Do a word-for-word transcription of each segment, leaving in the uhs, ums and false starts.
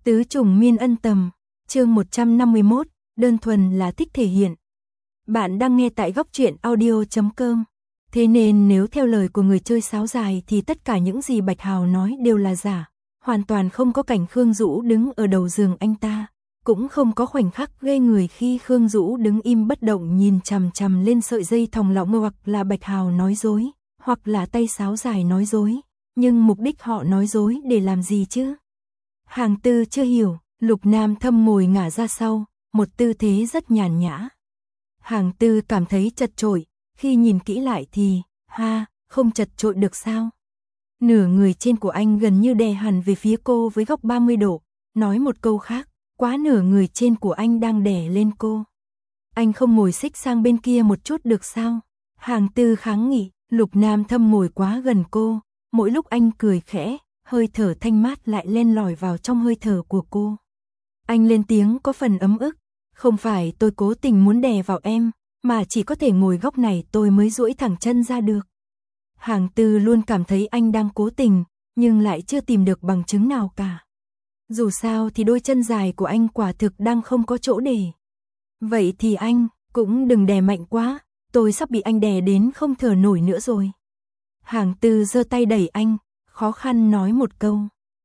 Tứ trùng miên ân tầm, chương một trăm năm mươi mốt, đơn thuần là thích thể hiện. Bạn đang nghe tại góc truyện audio chấm com. Thế nên nếu theo lời của người chơi sáo dài thì tất cả những gì Bạch Hào nói đều là giả, hoàn toàn không có cảnh Khương Dũ đứng ở đầu giường anh ta, cũng không có khoảnh khắc gây người khi Khương Dũ đứng im bất động nhìn chằm chằm lên sợi dây thòng lọng, hoặc là Bạch Hào nói dối, hoặc là tay sáo dài nói dối, nhưng mục đích họ nói dối để làm gì chứ? Hàng Tư chưa hiểu, Lục Nam Thâm ngồi ngả ra sau, một tư thế rất nhàn nhã. Hàng Tư cảm thấy chật chội, khi nhìn kỹ lại thì, ha, không chật chội được sao? Nửa người trên của anh gần như đè hẳn về phía cô với góc ba mươi độ, nói một câu khác, quá nửa người trên của anh đang đè lên cô. Anh không ngồi xích sang bên kia một chút được sao? Hàng Tư kháng nghị, Lục Nam Thâm ngồi quá gần cô, mỗi lúc anh cười khẽ, hơi thở thanh mát lại len lỏi vào trong hơi thở của cô. Anh lên tiếng có phần ấm ức, không phải tôi cố tình muốn đè vào em, mà chỉ có thể ngồi góc này tôi mới duỗi thẳng chân ra được. Hàng Tư luôn cảm thấy anh đang cố tình, nhưng lại chưa tìm được bằng chứng nào cả. Dù sao thì đôi chân dài của anh quả thực đang không có chỗ để. Vậy thì anh, cũng đừng đè mạnh quá, tôi sắp bị anh đè đến không thở nổi nữa rồi. Hàng Tư giơ tay đẩy anh, khó khăn nói một câu.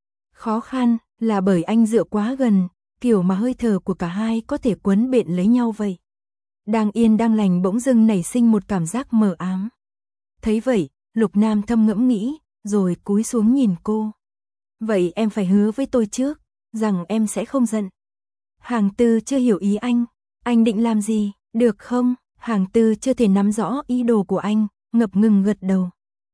Khó khăn là bởi anh dựa quá gần, kiểu mà hơi thở của cả hai có thể quấn bện lấy nhau vậy. Đang yên đang lành bỗng dưng nảy sinh một cảm giác mờ ám. Thấy vậy, Lục Nam Thâm ngẫm nghĩ, rồi cúi xuống nhìn cô. Vậy em phải hứa với tôi trước, rằng em sẽ không giận. Hàng Tư chưa hiểu ý anh, anh định làm gì, được không? Hàng Tư chưa thể nắm rõ ý đồ của anh, ngập ngừng gật đầu.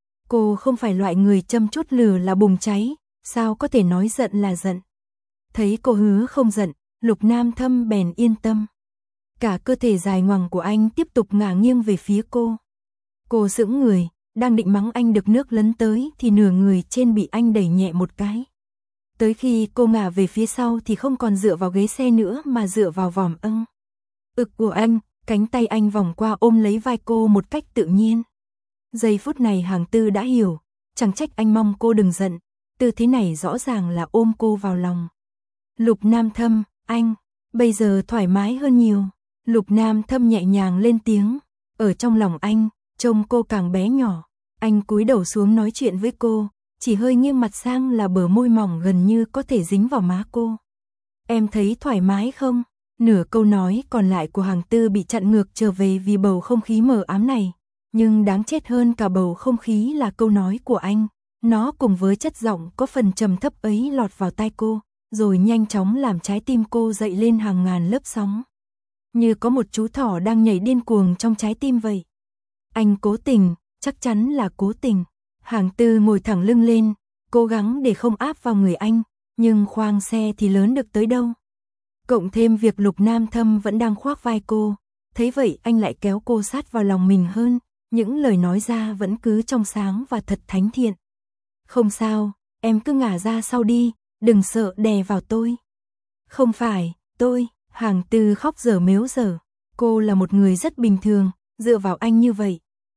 Cô không phải loại người châm chút lửa là bùng cháy, sao có thể nói giận là giận. Thấy cô hứa không giận, Lục Nam Thâm bèn yên tâm. Cả cơ thể dài ngoằng của anh tiếp tục ngả nghiêng về phía cô. Cô sững người, đang định mắng anh được nước lấn tới thì nửa người trên bị anh đẩy nhẹ một cái. Tới khi cô ngả về phía sau thì không còn dựa vào ghế xe nữa mà dựa vào vòm ưng. Ực của anh, cánh tay anh vòng qua ôm lấy vai cô một cách tự nhiên. Giây phút này Hàng Tư đã hiểu, chẳng trách anh mong cô đừng giận, tư thế này rõ ràng là ôm cô vào lòng. Lục Nam Thâm, anh, bây giờ thoải mái hơn nhiều. Lục Nam Thâm nhẹ nhàng lên tiếng, ở trong lòng anh, trông cô càng bé nhỏ. Anh cúi đầu xuống nói chuyện với cô, chỉ hơi nghiêng mặt sang là bờ môi mỏng gần như có thể dính vào má cô. Em thấy thoải mái không? Nửa câu nói còn lại của Hàng Tư bị chặn ngược trở về vì bầu không khí mờ ám này. Nhưng đáng chết hơn cả bầu không khí là câu nói của anh. Nó cùng với chất giọng có phần trầm thấp ấy lọt vào tai cô, rồi nhanh chóng làm trái tim cô dậy lên hàng ngàn lớp sóng. Như có một chú thỏ đang nhảy điên cuồng trong trái tim vậy. Anh cố tình, chắc chắn là cố tình. Hàng Tư ngồi thẳng lưng lên, cố gắng để không áp vào người anh, nhưng khoang xe thì lớn được tới đâu. Cộng thêm việc Lục Nam Thâm vẫn đang khoác vai cô, thấy vậy anh lại kéo cô sát vào lòng mình hơn, những lời nói ra vẫn cứ trong sáng và thật thánh thiện. Không sao, em cứ ngả ra sau đi, đừng sợ đè vào tôi. Không phải, tôi, Hàng Tư khóc dở mếu dở, cô là một người rất bình thường, dựa vào anh như vậy.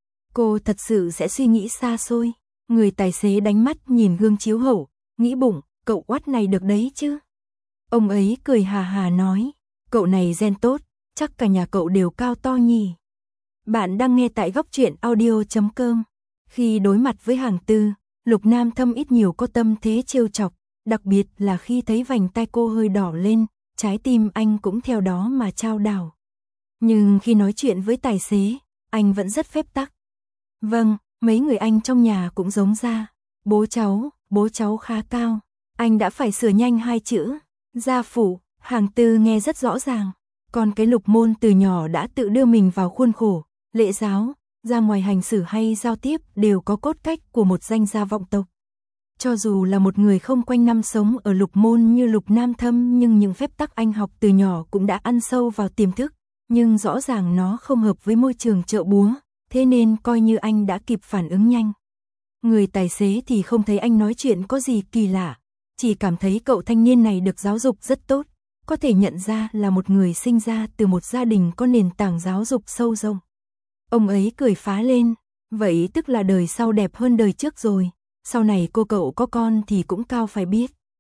Cô thật sự sẽ suy nghĩ xa xôi. Người tài xế đánh mắt nhìn gương chiếu hậu, nghĩ bụng, cậu oát này được đấy chứ. Ông ấy cười hà hà nói, cậu này gen tốt, chắc cả nhà cậu đều cao to nhỉ. Bạn đang nghe tại góc truyện audio chấm com. Khi đối mặt với Hàng Tư, Lục Nam Thâm ít nhiều có tâm thế trêu chọc, đặc biệt là khi thấy vành tai cô hơi đỏ lên, trái tim anh cũng theo đó mà chao đảo. Nhưng khi nói chuyện với tài xế, anh vẫn rất phép tắc. Vâng, mấy người anh trong nhà cũng giống ra. Bố cháu, bố cháu khá cao. Anh đã phải sửa nhanh hai chữ. Gia phụ, Hàng Tư nghe rất rõ ràng. Còn cái Lục Môn từ nhỏ đã tự đưa mình vào khuôn khổ, lễ giáo, ra ngoài hành xử hay giao tiếp đều có cốt cách của một danh gia vọng tộc. Cho dù là một người không quanh năm sống ở Lục Môn như Lục Nam Thâm, nhưng những phép tắc anh học từ nhỏ cũng đã ăn sâu vào tiềm thức. Nhưng rõ ràng nó không hợp với môi trường chợ búa, thế nên coi như anh đã kịp phản ứng nhanh. Người tài xế thì không thấy anh nói chuyện có gì kỳ lạ, chỉ cảm thấy cậu thanh niên này được giáo dục rất tốt, có thể nhận ra là một người sinh ra từ một gia đình có nền tảng giáo dục sâu rộng. Ông ấy cười phá lên, vậy tức là đời sau đẹp hơn đời trước rồi, sau này cô cậu có con thì cũng cao phải biết.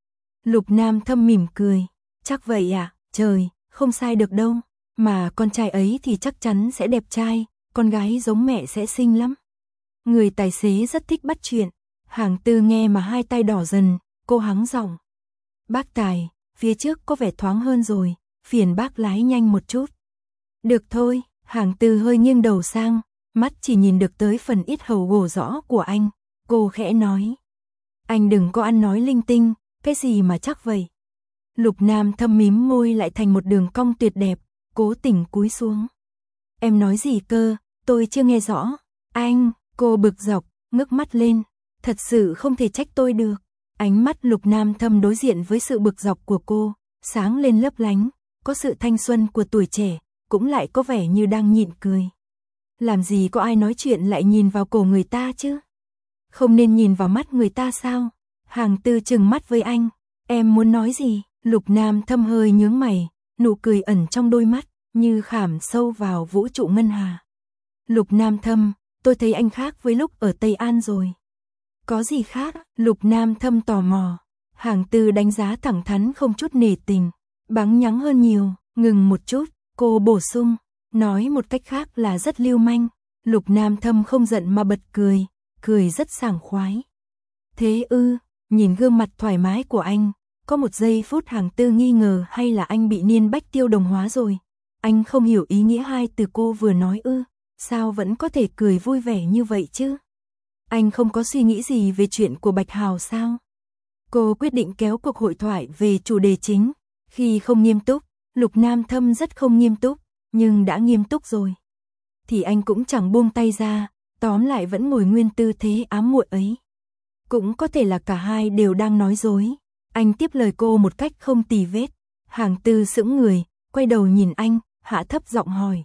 Lục Nam Thâm mỉm cười. Chắc vậy à, trời, không sai được đâu. Mà con trai ấy thì chắc chắn sẽ đẹp trai, con gái giống mẹ sẽ xinh lắm. Người tài xế rất thích bắt chuyện. Hàng Tư nghe mà hai tay đỏ dần, cô hắng giọng. Bác Tài, phía trước có vẻ thoáng hơn rồi, phiền bác lái nhanh một chút. Được thôi, Hàng Tư hơi nghiêng đầu sang, mắt chỉ nhìn được tới phần ít hầu gồ rõ của anh. Cô khẽ nói. Anh đừng có ăn nói linh tinh, cái gì mà chắc vậy. Lục Nam Thâm mím môi lại thành một đường cong tuyệt đẹp, cố tình cúi xuống. Em nói gì cơ, tôi chưa nghe rõ. Anh, cô bực dọc, ngước mắt lên. Thật sự không thể trách tôi được. Ánh mắt Lục Nam Thâm đối diện với sự bực dọc của cô, sáng lên lấp lánh, có sự thanh xuân của tuổi trẻ, cũng lại có vẻ như đang nhịn cười. Làm gì có ai nói chuyện lại nhìn vào cổ người ta chứ? Không nên nhìn vào mắt người ta sao? Hàng Tư trừng mắt với anh. Em muốn nói gì? Lục Nam Thâm hơi nhướng mày, nụ cười ẩn trong đôi mắt, như khảm sâu vào vũ trụ ngân hà. Lục Nam Thâm, tôi thấy anh khác với lúc ở Tây An rồi. Có gì khác? Lục Nam Thâm tò mò. Hàng Tư đánh giá thẳng thắn không chút nể tình, bắn nhắng hơn nhiều, ngừng một chút, cô bổ sung, nói một cách khác là rất lưu manh. Lục Nam Thâm không giận mà bật cười, cười rất sảng khoái. Thế ư, nhìn gương mặt thoải mái của anh, có một giây phút Hàng Tư nghi ngờ hay là anh bị niên bách tiêu đồng hóa rồi. Anh không hiểu ý nghĩa hai từ cô vừa nói ư, sao vẫn có thể cười vui vẻ như vậy chứ? Anh không có suy nghĩ gì về chuyện của Bạch Hào sao? Cô quyết định kéo cuộc hội thoại về chủ đề chính. Khi không nghiêm túc, Lục Nam Thâm rất không nghiêm túc, nhưng đã nghiêm túc rồi thì anh cũng chẳng buông tay ra, tóm lại vẫn ngồi nguyên tư thế ám muội ấy. Cũng có thể là cả hai đều đang nói dối. Anh tiếp lời cô một cách không tì vết. Hàng Tư sững người, quay đầu nhìn anh, hạ thấp giọng hỏi.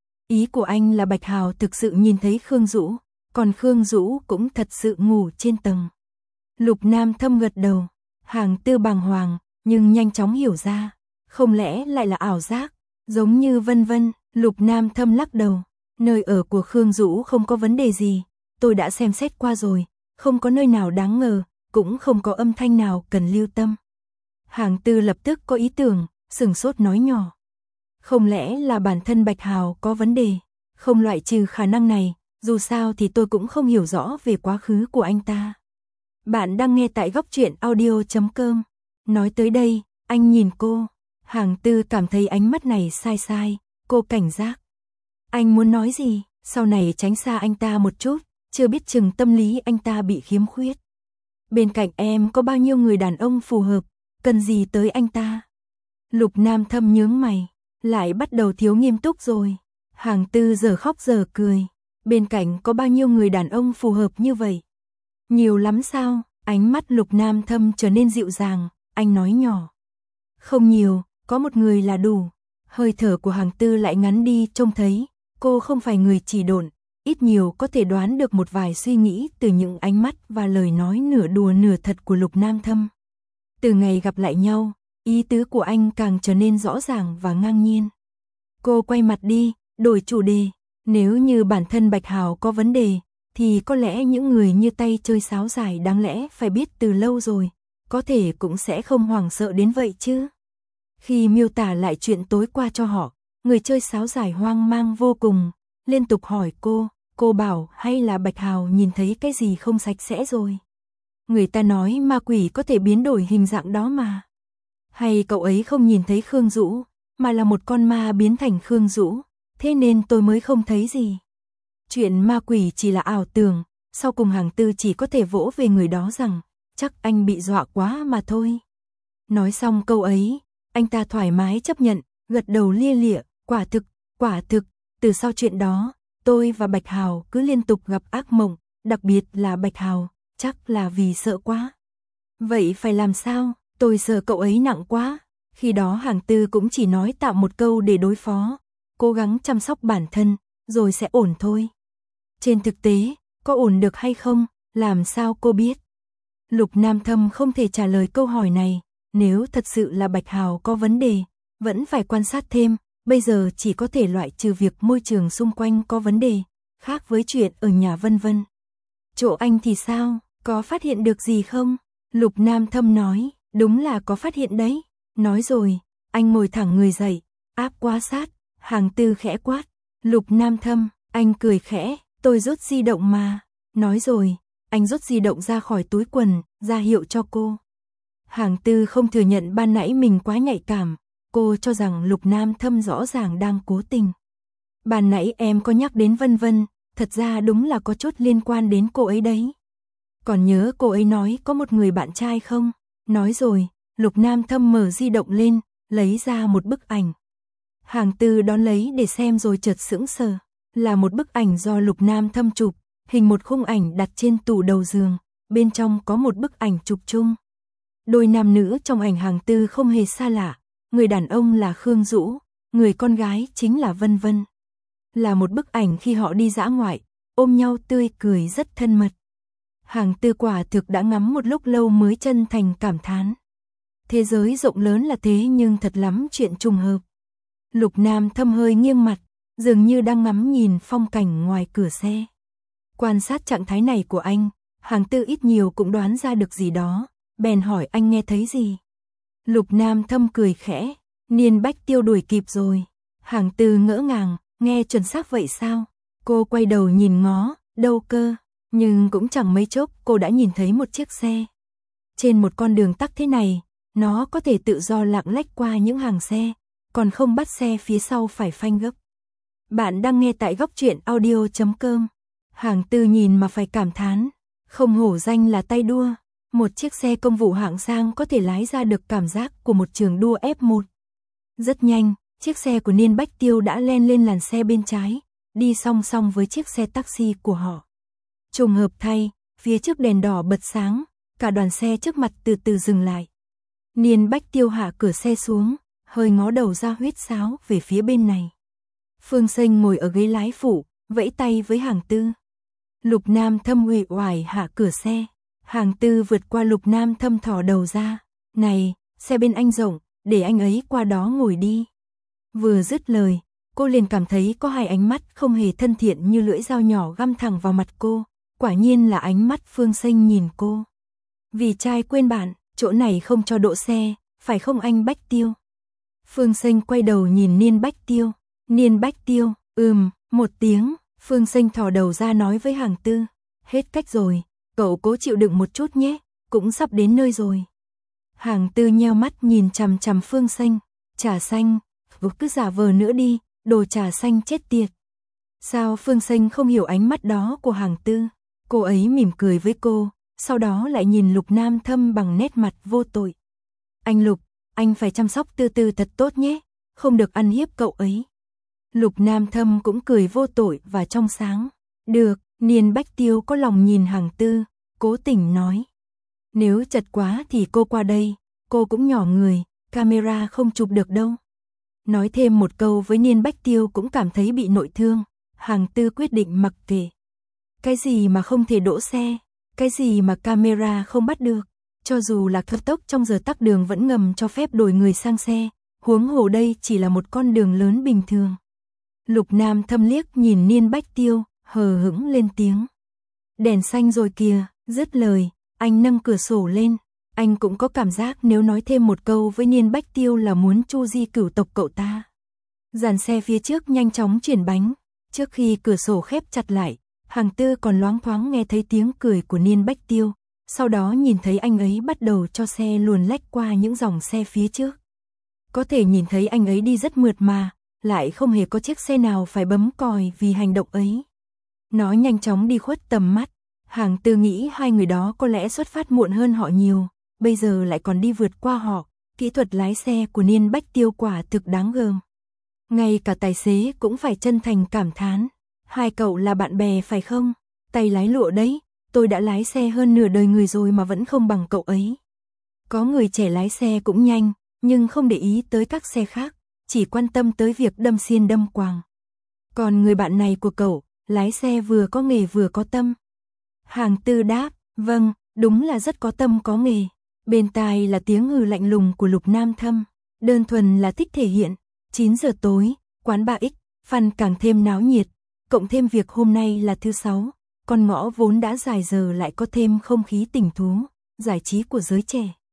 Ý của anh là Bạch Hào thực sự nhìn thấy Khương Dũ, còn Khương Dũ cũng thật sự ngủ trên tầng. Lục Nam Thâm gật đầu. Hàng Tư bàng hoàng, nhưng nhanh chóng hiểu ra. Không lẽ lại là ảo giác, giống như vân vân. Lục Nam Thâm lắc đầu. Nơi ở của Khương Dũ không có vấn đề gì, tôi đã xem xét qua rồi, không có nơi nào đáng ngờ, cũng không có âm thanh nào cần lưu tâm. Hàng Tư lập tức có ý tưởng, sừng sốt nói nhỏ. Không lẽ là bản thân Bạch Hào có vấn đề? Không loại trừ khả năng này, dù sao thì tôi cũng không hiểu rõ về quá khứ của anh ta. Bạn đang nghe tại góc truyện audio chấm com. Nói tới đây, anh nhìn cô. Hàng Tư cảm thấy ánh mắt này sai sai, cô cảnh giác. Anh muốn nói gì? Sau này tránh xa anh ta một chút, chưa biết chừng tâm lý anh ta bị khiếm khuyết. Bên cạnh em có bao nhiêu người đàn ông phù hợp, cần gì tới anh ta? Lục Nam Thâm nhướng mày, lại bắt đầu thiếu nghiêm túc rồi. Hàng Tư giờ khóc giờ cười. Bên cạnh có bao nhiêu người đàn ông phù hợp như vậy? Nhiều lắm sao? Ánh mắt Lục Nam Thâm trở nên dịu dàng, anh nói nhỏ. Không nhiều, có một người là đủ. Hơi thở của Hàng Tư lại ngắn đi, trông thấy cô không phải người chỉ độn, ít nhiều có thể đoán được một vài suy nghĩ từ những ánh mắt và lời nói nửa đùa nửa thật của Lục Nam Thâm. Từ ngày gặp lại nhau, ý tứ của anh càng trở nên rõ ràng và ngang nhiên. Cô quay mặt đi, đổi chủ đề. Nếu như bản thân Bạch Hào có vấn đề, thì có lẽ những người như tay chơi sáo dài đáng lẽ phải biết từ lâu rồi, có thể cũng sẽ không hoảng sợ đến vậy chứ. Khi miêu tả lại chuyện tối qua cho họ, người chơi sáo dài hoang mang vô cùng, liên tục hỏi cô, cô bảo hay là Bạch Hào nhìn thấy cái gì không sạch sẽ rồi. Người ta nói ma quỷ có thể biến đổi hình dạng đó mà. Hay cậu ấy không nhìn thấy Khương Dũ, mà là một con ma biến thành Khương Dũ, thế nên tôi mới không thấy gì. Chuyện ma quỷ chỉ là ảo tưởng, sau cùng Hàng Tư chỉ có thể vỗ về người đó rằng, chắc anh bị dọa quá mà thôi. Nói xong câu ấy, anh ta thoải mái chấp nhận, gật đầu lia lịa, quả thực, quả thực, từ sau chuyện đó, tôi và Bạch Hào cứ liên tục gặp ác mộng, đặc biệt là Bạch Hào, chắc là vì sợ quá. Vậy phải làm sao? Tôi sợ cậu ấy nặng quá. Khi đó Hàng Tư cũng chỉ nói tạm một câu để đối phó, cố gắng chăm sóc bản thân, rồi sẽ ổn thôi. Trên thực tế, có ổn được hay không, làm sao cô biết? Lục Nam Thâm không thể trả lời câu hỏi này, nếu thật sự là Bạch Hào có vấn đề, vẫn phải quan sát thêm, bây giờ chỉ có thể loại trừ việc môi trường xung quanh có vấn đề, khác với chuyện ở nhà vân vân. Chỗ anh thì sao, có phát hiện được gì không? Lục Nam Thâm nói, Đúng là có phát hiện đấy. Nói rồi, anh ngồi thẳng người dậy, áp quá sát, Hàng Tư khẽ quát. Lục Nam Thâm, anh cười khẽ, tôi rút di động mà. Nói rồi, anh rút di động ra khỏi túi quần, ra hiệu cho cô. Hàng Tư không thừa nhận ban nãy mình quá nhạy cảm, cô cho rằng Lục Nam Thâm rõ ràng đang cố tình. Ban nãy em có nhắc đến Vân Vân, thật ra đúng là có chút liên quan đến cô ấy đấy. Còn nhớ cô ấy nói có một người bạn trai không? Nói rồi, Lục Nam Thâm mở di động lên, lấy ra một bức ảnh. Hàng Tư đón lấy để xem rồi chợt sững sờ, là một bức ảnh do Lục Nam Thâm chụp, hình một khung ảnh đặt trên tủ đầu giường, bên trong có một bức ảnh chụp chung. Đôi nam nữ trong ảnh Hàng Tư không hề xa lạ, người đàn ông là Khương Dũ, người con gái chính là Vân Vân. Là một bức ảnh khi họ đi dã ngoại, ôm nhau tươi cười rất thân mật. Hàng Tư quả thực đã ngắm một lúc lâu mới chân thành cảm thán. Thế giới rộng lớn là thế nhưng thật lắm chuyện trùng hợp. Lục Nam Thâm hơi nghiêng mặt, dường như đang ngắm nhìn phong cảnh ngoài cửa xe. Quan sát trạng thái này của anh, Hàng Tư ít nhiều cũng đoán ra được gì đó, bèn hỏi anh nghe thấy gì. Lục Nam Thâm cười khẽ, Niên Bách Tiêu đuổi kịp rồi. Hàng Tư ngỡ ngàng, nghe chuẩn xác vậy sao? Cô quay đầu nhìn ngó, đâu cơ, nhưng cũng chẳng mấy chốc cô đã nhìn thấy một chiếc xe. Trên một con đường tắc thế này, nó có thể tự do lạng lách qua những hàng xe, còn không bắt xe phía sau phải phanh gấp. Bạn đang nghe tại góc truyện audio chấm com. Hàng Tư nhìn mà phải cảm thán, không hổ danh là tay đua, một chiếc xe công vụ hạng sang có thể lái ra được cảm giác của một trường đua ép một. Rất nhanh, chiếc xe của Niên Bách Tiêu đã len lên làn xe bên trái, đi song song với chiếc xe taxi của họ. Trùng hợp thay, phía trước đèn đỏ bật sáng, cả đoàn xe trước mặt từ từ dừng lại. Niên Bách Tiêu hạ cửa xe xuống, hơi ngó đầu ra huýt sáo về phía bên này. Phương Sinh ngồi ở ghế lái phụ, vẫy tay với Hàng Tư. Lục Nam Thâm uể oải hạ cửa xe. Hàng Tư vượt qua Lục Nam Thâm thò đầu ra. Này, xe bên anh rộng, để anh ấy qua đó ngồi đi. Vừa dứt lời, cô liền cảm thấy có hai ánh mắt không hề thân thiện như lưỡi dao nhỏ găm thẳng vào mặt cô. Quả nhiên là ánh mắt Phương Sinh nhìn cô. Vì trai quên bạn, chỗ này không cho đỗ xe, phải không anh Bách Tiêu? Phương Sinh quay đầu nhìn Niên Bách Tiêu. Niên Bách Tiêu, ừm, một tiếng. Phương Sinh thò đầu ra nói với Hàng Tư. Hết cách rồi, cậu cố chịu đựng một chút nhé, cũng sắp đến nơi rồi. Hàng Tư nheo mắt nhìn chằm chằm Phương Sinh. Trà xanh, cứ giả vờ nữa đi, đồ trà xanh chết tiệt. Sao Phương Sinh không hiểu ánh mắt đó của Hàng Tư? Cô ấy mỉm cười với cô, sau đó lại nhìn Lục Nam Thâm bằng nét mặt vô tội. Anh Lục, anh phải chăm sóc Tư Tư thật tốt nhé, không được ăn hiếp cậu ấy. Lục Nam Thâm cũng cười vô tội và trong sáng. Được, Niên Bách Tiêu có lòng nhìn Hàng Tư, cố tình nói. Nếu chật quá thì cô qua đây, cô cũng nhỏ người, camera không chụp được đâu. Nói thêm một câu với Niên Bách Tiêu cũng cảm thấy bị nội thương, Hàng Tư quyết định mặc kệ. Cái gì mà không thể đỗ xe, cái gì mà camera không bắt được, cho dù là cao tốc trong giờ tắc đường vẫn ngầm cho phép đổi người sang xe, huống hồ đây chỉ là một con đường lớn bình thường. Lục Nam Thâm liếc nhìn Niên Bách Tiêu, hờ hững lên tiếng. Đèn xanh rồi kìa, dứt lời, anh nâng cửa sổ lên. Anh cũng có cảm giác nếu nói thêm một câu với Niên Bách Tiêu là muốn chu di cửu tộc cậu ta. Dàn xe phía trước nhanh chóng chuyển bánh, trước khi cửa sổ khép chặt lại, Hàng Tư còn loáng thoáng nghe thấy tiếng cười của Niên Bách Tiêu, sau đó nhìn thấy anh ấy bắt đầu cho xe luồn lách qua những dòng xe phía trước. Có thể nhìn thấy anh ấy đi rất mượt mà, lại không hề có chiếc xe nào phải bấm còi vì hành động ấy. Nó nhanh chóng đi khuất tầm mắt, Hàng Tư nghĩ hai người đó có lẽ xuất phát muộn hơn họ nhiều, bây giờ lại còn đi vượt qua họ, kỹ thuật lái xe của Niên Bách Tiêu quả thực đáng gờm. Ngay cả tài xế cũng phải chân thành cảm thán. Hai cậu là bạn bè phải không? Tay lái lụa đấy, tôi đã lái xe hơn nửa đời người rồi mà vẫn không bằng cậu ấy. Có người trẻ lái xe cũng nhanh, nhưng không để ý tới các xe khác, chỉ quan tâm tới việc đâm xiên đâm quàng. Còn người bạn này của cậu, lái xe vừa có nghề vừa có tâm. Hàng Tư đáp, vâng, đúng là rất có tâm có nghề. Bên tai là tiếng hừ lạnh lùng của Lục Nam Thâm, đơn thuần là thích thể hiện. chín giờ tối, quán ba X, Phan càng thêm náo nhiệt, cộng thêm việc hôm nay là thứ sáu, con ngõ vốn đã dài giờ lại có thêm không khí tình thú, giải trí của giới trẻ.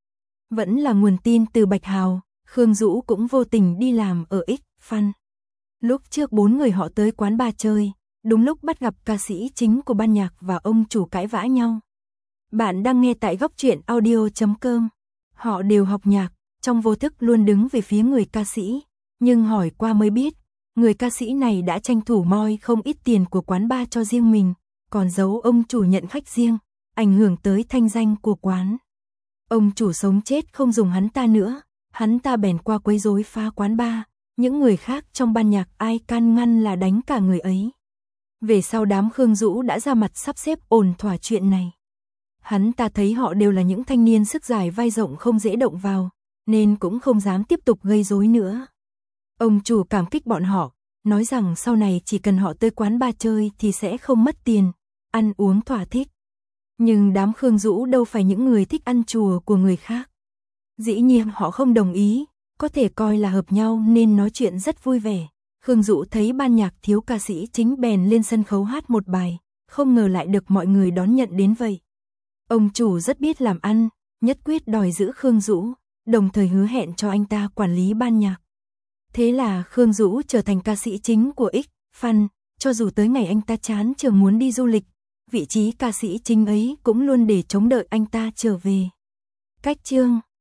Vẫn là nguồn tin từ Bạch Hào, Khương Dũ cũng vô tình đi làm ở X Fun. Lúc trước bốn người họ tới quán bar chơi, đúng lúc bắt gặp ca sĩ chính của ban nhạc và ông chủ cãi vã nhau. Bạn đang nghe tại góc truyện audio chấm com. Họ đều học nhạc, trong vô thức luôn đứng về phía người ca sĩ, nhưng hỏi qua mới biết, người ca sĩ này đã tranh thủ moi không ít tiền của quán bar cho riêng mình, còn giấu ông chủ nhận khách riêng, ảnh hưởng tới thanh danh của quán. Ông chủ sống chết không dùng hắn ta nữa, hắn ta bèn qua quấy rối phá quán bar, những người khác trong ban nhạc ai can ngăn là đánh cả người ấy. Về sau đám Khương Dũ đã ra mặt sắp xếp ổn thỏa chuyện này. Hắn ta thấy họ đều là những thanh niên sức dài vai rộng không dễ động vào, nên cũng không dám tiếp tục gây rối nữa. Ông chủ cảm kích bọn họ, nói rằng sau này chỉ cần họ tới quán bar chơi thì sẽ không mất tiền, ăn uống thỏa thích. Nhưng đám Khương Dũ đâu phải những người thích ăn chùa của người khác. Dĩ nhiên họ không đồng ý, có thể coi là hợp nhau nên nói chuyện rất vui vẻ. Khương Dũ thấy ban nhạc thiếu ca sĩ chính bèn lên sân khấu hát một bài, không ngờ lại được mọi người đón nhận đến vậy. Ông chủ rất biết làm ăn, nhất quyết đòi giữ Khương Dũ, đồng thời hứa hẹn cho anh ta quản lý ban nhạc. Thế là Khương Dũ trở thành ca sĩ chính của X Fun, cho dù tới ngày anh ta chán trường muốn đi du lịch, vị trí ca sĩ chính ấy cũng luôn để chống đợi anh ta trở về. Cách chương